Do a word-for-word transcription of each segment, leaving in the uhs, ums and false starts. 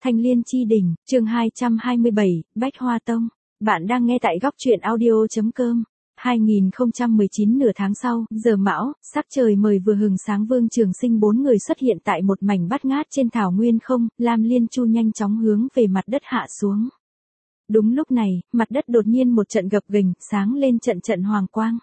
Thanh Liên Chi Đỉnh, chương hai trăm hai mươi bảy, Bách Hoa Tông. Bạn đang nghe tại góc truyện audio.com. hai nghìn không trăm mười chín nửa tháng sau, giờ mão, sắc trời mời vừa hừng sáng, Vương Trường Sinh bốn người xuất hiện tại một mảnh bát ngát trên thảo nguyên không, Lam Liên Chu nhanh chóng hướng về mặt đất hạ xuống. Đúng lúc này, mặt đất đột nhiên một trận gập ghềnh, sáng lên trận trận hoàng quang.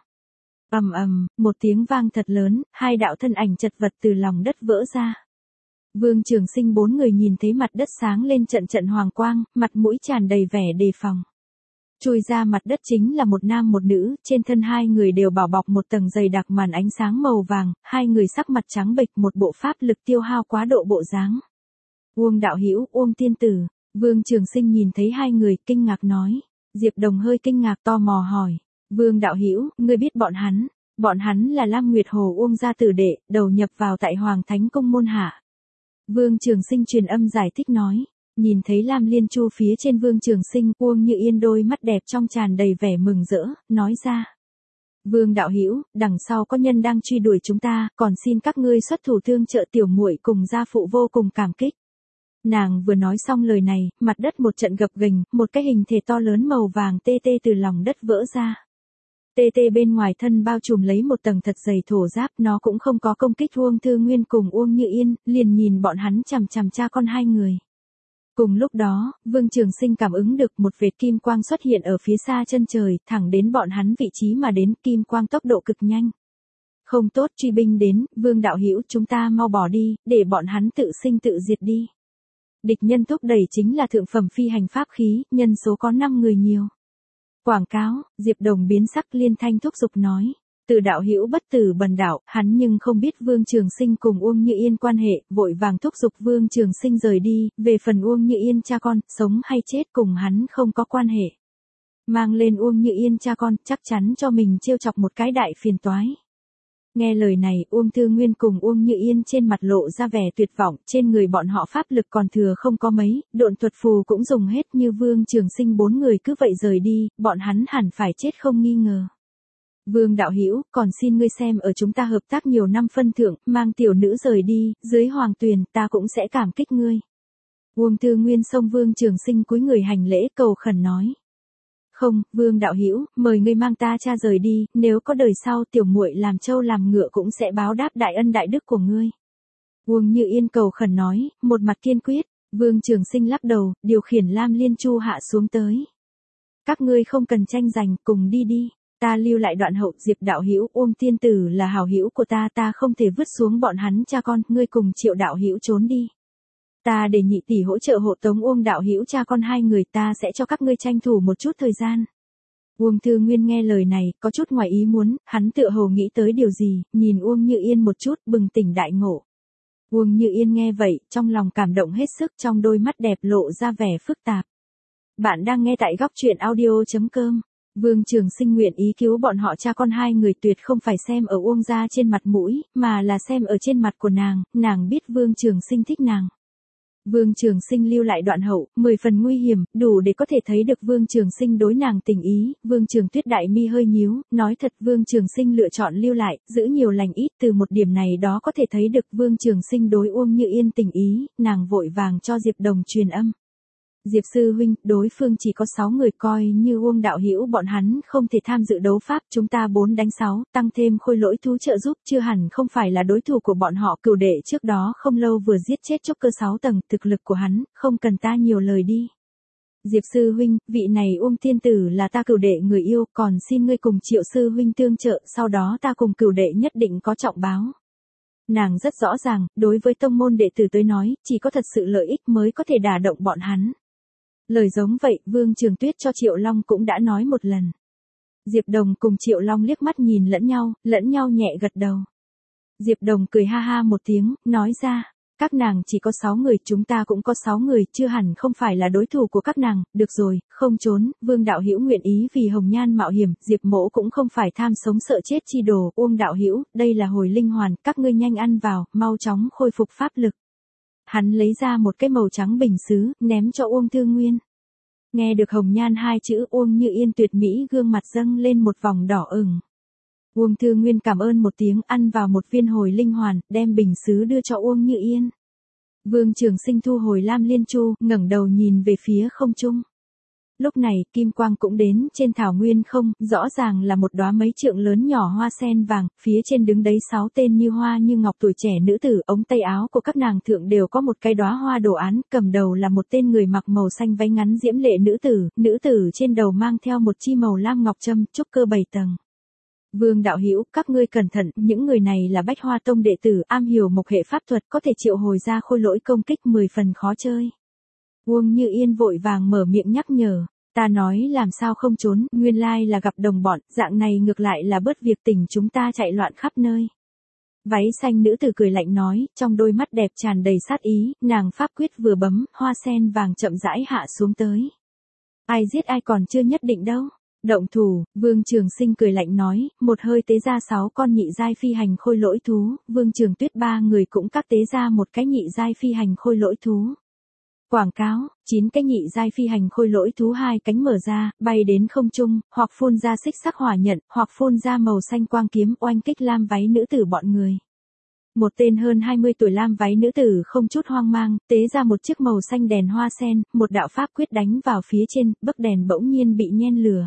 Ầm ầm, một tiếng vang thật lớn, hai đạo thân ảnh chật vật từ lòng đất vỡ ra. Vương Trường Sinh bốn người nhìn thấy mặt đất sáng lên trận trận hoàng quang, mặt mũi tràn đầy vẻ đề phòng. Chui ra mặt đất chính là một nam một nữ, trên thân hai người đều bảo bọc một tầng dày đặc màn ánh sáng màu vàng, hai người sắc mặt trắng bệch, một bộ pháp lực tiêu hao quá độ bộ dáng. Uông đạo hữu, Uông tiên tử. Vương Trường Sinh nhìn thấy hai người, kinh ngạc nói. Diệp Đồng hơi kinh ngạc tò mò hỏi. Vương đạo hữu, ngươi biết bọn hắn? Bọn hắn là Lam Nguyệt Hồ Uông gia tử đệ, đầu nhập vào tại Hoàng Thánh Cung môn hạ. Vương Trường Sinh truyền âm giải thích nói. Nhìn thấy Lam Liên Chu phía trên Vương Trường Sinh, Uông Như Yên đôi mắt đẹp trong tràn đầy vẻ mừng rỡ, nói ra. Vương đạo hữu, đằng sau có nhân đang truy đuổi chúng ta, còn xin các ngươi xuất thủ tương trợ tiểu muội cùng gia phụ vô cùng cảm kích. Nàng vừa nói xong lời này, mặt đất một trận gập ghềnh, một cái hình thể to lớn màu vàng tê tê từ lòng đất vỡ ra. Tê tê bên ngoài thân bao trùm lấy một tầng thật dày thổ giáp, nó cũng không có công kích Uông Thư Nguyên cùng Uông Như Yên, liền nhìn bọn hắn chằm chằm cha con hai người. Cùng lúc đó, Vương Trường Sinh cảm ứng được một vệt kim quang xuất hiện ở phía xa chân trời, thẳng đến bọn hắn vị trí mà đến, kim quang tốc độ cực nhanh. Không tốt, truy binh đến, Vương đạo hữu, chúng ta mau bỏ đi, để bọn hắn tự sinh tự diệt đi. Địch nhân thúc đẩy chính là thượng phẩm phi hành pháp khí, nhân số có năm người nhiều. Quảng cáo, Diệp Đồng biến sắc liên thanh thúc giục nói. Từ đạo hữu bất tử bần đạo, hắn nhưng không biết Vương Trường Sinh cùng Uông Như Yên quan hệ, vội vàng thúc giục Vương Trường Sinh rời đi, về phần Uông Như Yên cha con, sống hay chết cùng hắn không có quan hệ. Mang lên Uông Như Yên cha con, chắc chắn cho mình trêu chọc một cái đại phiền toái. Nghe lời này, Uông Thư Nguyên cùng Uông Như Yên trên mặt lộ ra vẻ tuyệt vọng, trên người bọn họ pháp lực còn thừa không có mấy, độn thuật phù cũng dùng hết, như Vương Trường Sinh bốn người cứ vậy rời đi, bọn hắn hẳn phải chết không nghi ngờ. Vương đạo hữu, còn xin ngươi xem ở chúng ta hợp tác nhiều năm phân thượng, mang tiểu nữ rời đi, dưới hoàng tuyền, ta cũng sẽ cảm kích ngươi. Uông Thư Nguyên xông Vương Trường Sinh cúi người hành lễ cầu khẩn nói. Không, Vương đạo hữu, mời ngươi mang ta cha rời đi, nếu có đời sau tiểu muội làm trâu làm ngựa cũng sẽ báo đáp đại ân đại đức của ngươi. Uông Như Yên cầu khẩn nói, một mặt kiên quyết. Vương Trường Sinh lắc đầu, điều khiển Lam Liên Chu hạ xuống tới. Các ngươi không cần tranh giành, cùng đi đi. Ta lưu lại đoạn hậu, Diệp đạo hữu, Uông tiên tử là hảo hữu của ta, ta không thể vứt xuống bọn hắn cha con, ngươi cùng Triệu đạo hữu trốn đi. Ta để nhị tỷ hỗ trợ hộ tống Uông đạo hữu cha con hai người, ta sẽ cho các ngươi tranh thủ một chút thời gian. Uông Thư Nguyên nghe lời này, có chút ngoài ý muốn, hắn tựa hồ nghĩ tới điều gì, nhìn Uông Như Yên một chút, bừng tỉnh đại ngộ. Uông Như Yên nghe vậy, trong lòng cảm động hết sức, trong đôi mắt đẹp lộ ra vẻ phức tạp. Bạn đang nghe tại góc truyện audio.com. Vương Trường Sinh nguyện ý cứu bọn họ cha con hai người tuyệt không phải xem ở Uông gia trên mặt mũi, mà là xem ở trên mặt của nàng, nàng biết Vương Trường Sinh thích nàng. Vương Trường Sinh lưu lại đoạn hậu, mười phần nguy hiểm, đủ để có thể thấy được Vương Trường Sinh đối nàng tình ý. Vương Trường Tuyết đại mi hơi nhíu, nói thật Vương Trường Sinh lựa chọn lưu lại, giữ nhiều lành ít, từ một điểm này đó có thể thấy được Vương Trường Sinh đối Uông Như Yên tình ý, nàng vội vàng cho Diệp Đồng truyền âm. Diệp sư huynh, đối phương chỉ có sáu người, coi như Uông đạo hữu bọn hắn không thể tham dự đấu pháp, chúng ta bốn đánh sáu, tăng thêm khôi lỗi thú trợ giúp, chưa hẳn không phải là đối thủ của bọn họ. Cửu đệ trước đó không lâu vừa giết chết chốc cơ sáu tầng, thực lực của hắn, không cần ta nhiều lời đi. Diệp sư huynh, vị này Uông tiên tử là ta cửu đệ người yêu, còn xin ngươi cùng Triệu sư huynh tương trợ, sau đó ta cùng cửu đệ nhất định có trọng báo. Nàng rất rõ ràng, đối với tông môn đệ tử tới nói, chỉ có thật sự lợi ích mới có thể đả động bọn hắn. Lời giống vậy, Vương Trường Tuyết cho Triệu Long cũng đã nói một lần. Diệp Đồng cùng Triệu Long liếc mắt nhìn lẫn nhau, lẫn nhau nhẹ gật đầu. Diệp Đồng cười ha ha một tiếng, nói ra, các nàng chỉ có sáu người, chúng ta cũng có sáu người, chưa hẳn không phải là đối thủ của các nàng, được rồi, không trốn, Vương đạo hữu nguyện ý vì Hồng Nhan mạo hiểm, Diệp mỗ cũng không phải tham sống sợ chết chi đồ, Uông đạo hữu, đây là hồi linh hoàn, các ngươi nhanh ăn vào, mau chóng khôi phục pháp lực. Hắn lấy ra một cái màu trắng bình sứ, ném cho Uông Thư Nguyên. Nghe được Hồng Nhan hai chữ, Uông Như Yên tuyệt mỹ gương mặt dâng lên một vòng đỏ ửng. Uông Thư Nguyên cảm ơn một tiếng, ăn vào một viên hồi linh hoàn, đem bình sứ đưa cho Uông Như Yên. Vương Trường Sinh thu hồi Lam Liên Chu, ngẩng đầu nhìn về phía không trung. Lúc này, kim quang cũng đến, trên thảo nguyên không, rõ ràng là một đóa mấy trượng lớn nhỏ hoa sen vàng, phía trên đứng đấy sáu tên như hoa như ngọc tuổi trẻ nữ tử, ống tay áo của các nàng thượng đều có một cái đóa hoa đồ án, cầm đầu là một tên người mặc màu xanh váy ngắn diễm lệ nữ tử, nữ tử trên đầu mang theo một chi màu lam ngọc trâm, trúc cơ bảy tầng. Vương đạo hữu, các ngươi cẩn thận, những người này là Bách Hoa Tông đệ tử, am hiểu mộc hệ pháp thuật, có thể triệu hồi ra khôi lỗi công kích mười phần khó chơi. Uông Như Yên vội vàng mở miệng nhắc nhở, ta nói làm sao không trốn, nguyên lai là gặp đồng bọn, dạng này ngược lại là bớt việc tình chúng ta chạy loạn khắp nơi. Váy xanh nữ tử cười lạnh nói, trong đôi mắt đẹp tràn đầy sát ý, nàng pháp quyết vừa bấm, hoa sen vàng chậm rãi hạ xuống tới. Ai giết ai còn chưa nhất định đâu. Động thủ, Vương Trường Sinh cười lạnh nói, một hơi tế ra sáu con nhị giai phi hành khôi lỗi thú, Vương Trường Tuyết ba người cũng các tế ra một cái nhị giai phi hành khôi lỗi thú. Quảng cáo, chín cái nhị giai phi hành khôi lỗi thú hai cánh mở ra, bay đến không trung, hoặc phun ra xích sắc hỏa nhận, hoặc phun ra màu xanh quang kiếm oanh kích lam váy nữ tử bọn người. Một tên hơn hai mươi tuổi lam váy nữ tử không chút hoang mang, tế ra một chiếc màu xanh đèn hoa sen, một đạo pháp quyết đánh vào phía trên, bức đèn bỗng nhiên bị nhen lửa.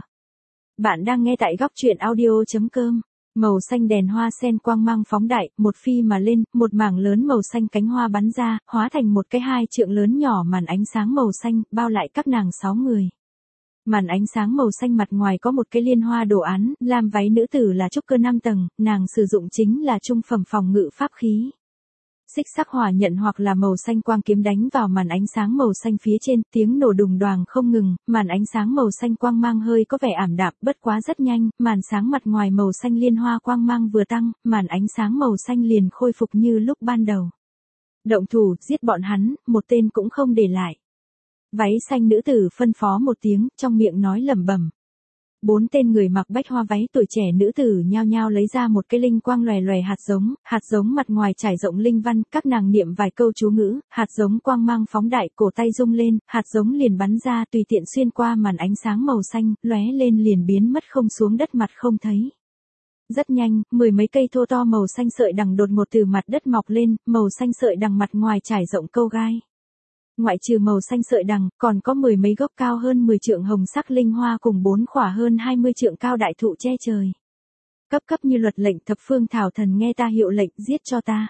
Bạn đang nghe tại góc truyện audio chấm com. Màu xanh đèn hoa sen quang mang phóng đại, một phi mà lên, một mảng lớn màu xanh cánh hoa bắn ra, hóa thành một cái hai trượng lớn nhỏ màn ánh sáng màu xanh, bao lại các nàng sáu người. Màn ánh sáng màu xanh mặt ngoài có một cái liên hoa đồ án, lam váy nữ tử là trúc cơ năm tầng, nàng sử dụng chính là trung phẩm phòng ngự pháp khí. Xích sắc hỏa nhận hoặc là màu xanh quang kiếm đánh vào màn ánh sáng màu xanh phía trên, tiếng nổ đùng đoàng không ngừng, màn ánh sáng màu xanh quang mang hơi có vẻ ảm đạm, bất quá rất nhanh, màn sáng mặt ngoài màu xanh liên hoa quang mang vừa tăng, màn ánh sáng màu xanh liền khôi phục như lúc ban đầu. Động thủ, giết bọn hắn, một tên cũng không để lại. Váy xanh nữ tử phân phó một tiếng, trong miệng nói lẩm bẩm. Bốn tên người mặc bách hoa váy tuổi trẻ nữ tử nhao nhao lấy ra một cái linh quang lòe lòe hạt giống, hạt giống mặt ngoài trải rộng linh văn, các nàng niệm vài câu chú ngữ, hạt giống quang mang phóng đại, cổ tay rung lên, hạt giống liền bắn ra tùy tiện xuyên qua màn ánh sáng màu xanh, lóe lên liền biến mất không xuống đất mặt không thấy. Rất nhanh, mười mấy cây thô to màu xanh sợi đằng đột ngột từ mặt đất mọc lên, màu xanh sợi đằng mặt ngoài trải rộng câu gai. Ngoại trừ màu xanh sợi đằng, còn có mười mấy gốc cao hơn mười trượng hồng sắc linh hoa cùng bốn khỏa hơn hai mươi trượng cao đại thụ che trời. Cấp cấp như luật lệnh thập phương thảo thần nghe ta hiệu lệnh giết cho ta.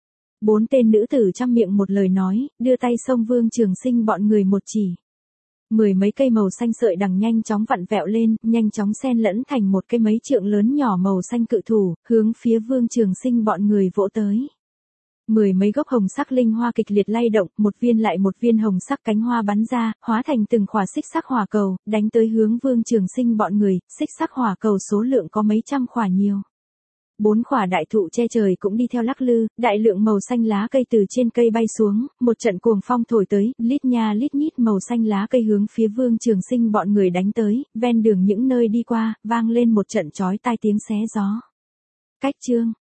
Bốn tên nữ tử trăm miệng một lời nói, đưa tay xông Vương Trường Sinh bọn người một chỉ. Mười mấy cây màu xanh sợi đằng nhanh chóng vặn vẹo lên, nhanh chóng xen lẫn thành một cái mấy trượng lớn nhỏ màu xanh cự thủ, hướng phía Vương Trường Sinh bọn người vỗ tới. Mười mấy gốc hồng sắc linh hoa kịch liệt lay động, một viên lại một viên hồng sắc cánh hoa bắn ra, hóa thành từng khỏa xích sắc hỏa cầu, đánh tới hướng Vương Trường Sinh bọn người, xích sắc hỏa cầu số lượng có mấy trăm khỏa nhiều. Bốn khỏa đại thụ che trời cũng đi theo lắc lư, đại lượng màu xanh lá cây từ trên cây bay xuống, một trận cuồng phong thổi tới, lít nha lít nhít màu xanh lá cây hướng phía Vương Trường Sinh bọn người đánh tới, ven đường những nơi đi qua, vang lên một trận chói tai tiếng xé gió. Cách chương